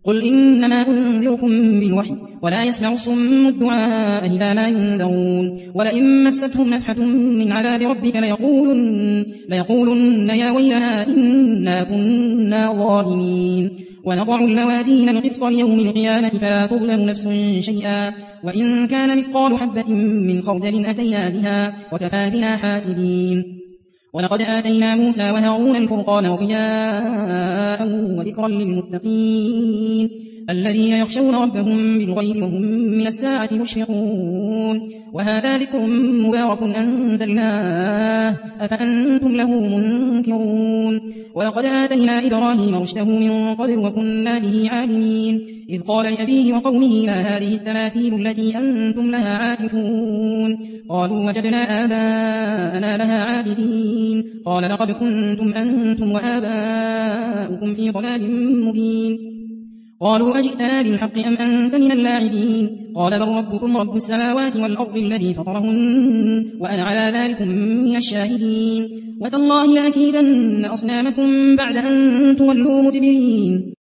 قل إنما أنذركم بالوحي ولا يسمع الصم الدعاء إذا ما ينذرون ولئن مستهم نفحة من عذاب ربك ليقولن يا ويلنا إنا كنا ظالمين ونضع الموازين القسط ليوم القيامة فلا تظلم نفس شيئا وإن كان مثقال حبة من خردل أتينا بها وكفى بنا حاسبين ولقد آتينا موسى وهارون الفرقان وضياء وذكرا للمتقين الذين يخشون ربهم بالغيب وهم من الساعة مشفقون وهذا ذكر مبارك أنزلناه أفأنتم له منكرون ولقد آتينا إبراهيم رشده من قبل وكنا به عالمين إذ قال لأبيه وقومه ما هذه التماثيل التي أنتم لها عاكفون قالوا وجدنا آباءنا لها عابدين قال لقد كنتم أنتم وآباؤكم في ضلال مبين قالوا أجئتنا بالحق أم أنت من اللاعبين قال بل ربكم رب السماوات والأرض الذي فطرهن وأنا على ذلك من الشاهدين وتالله لأكيدن أصنامكم بعد أن تولوا مدبرين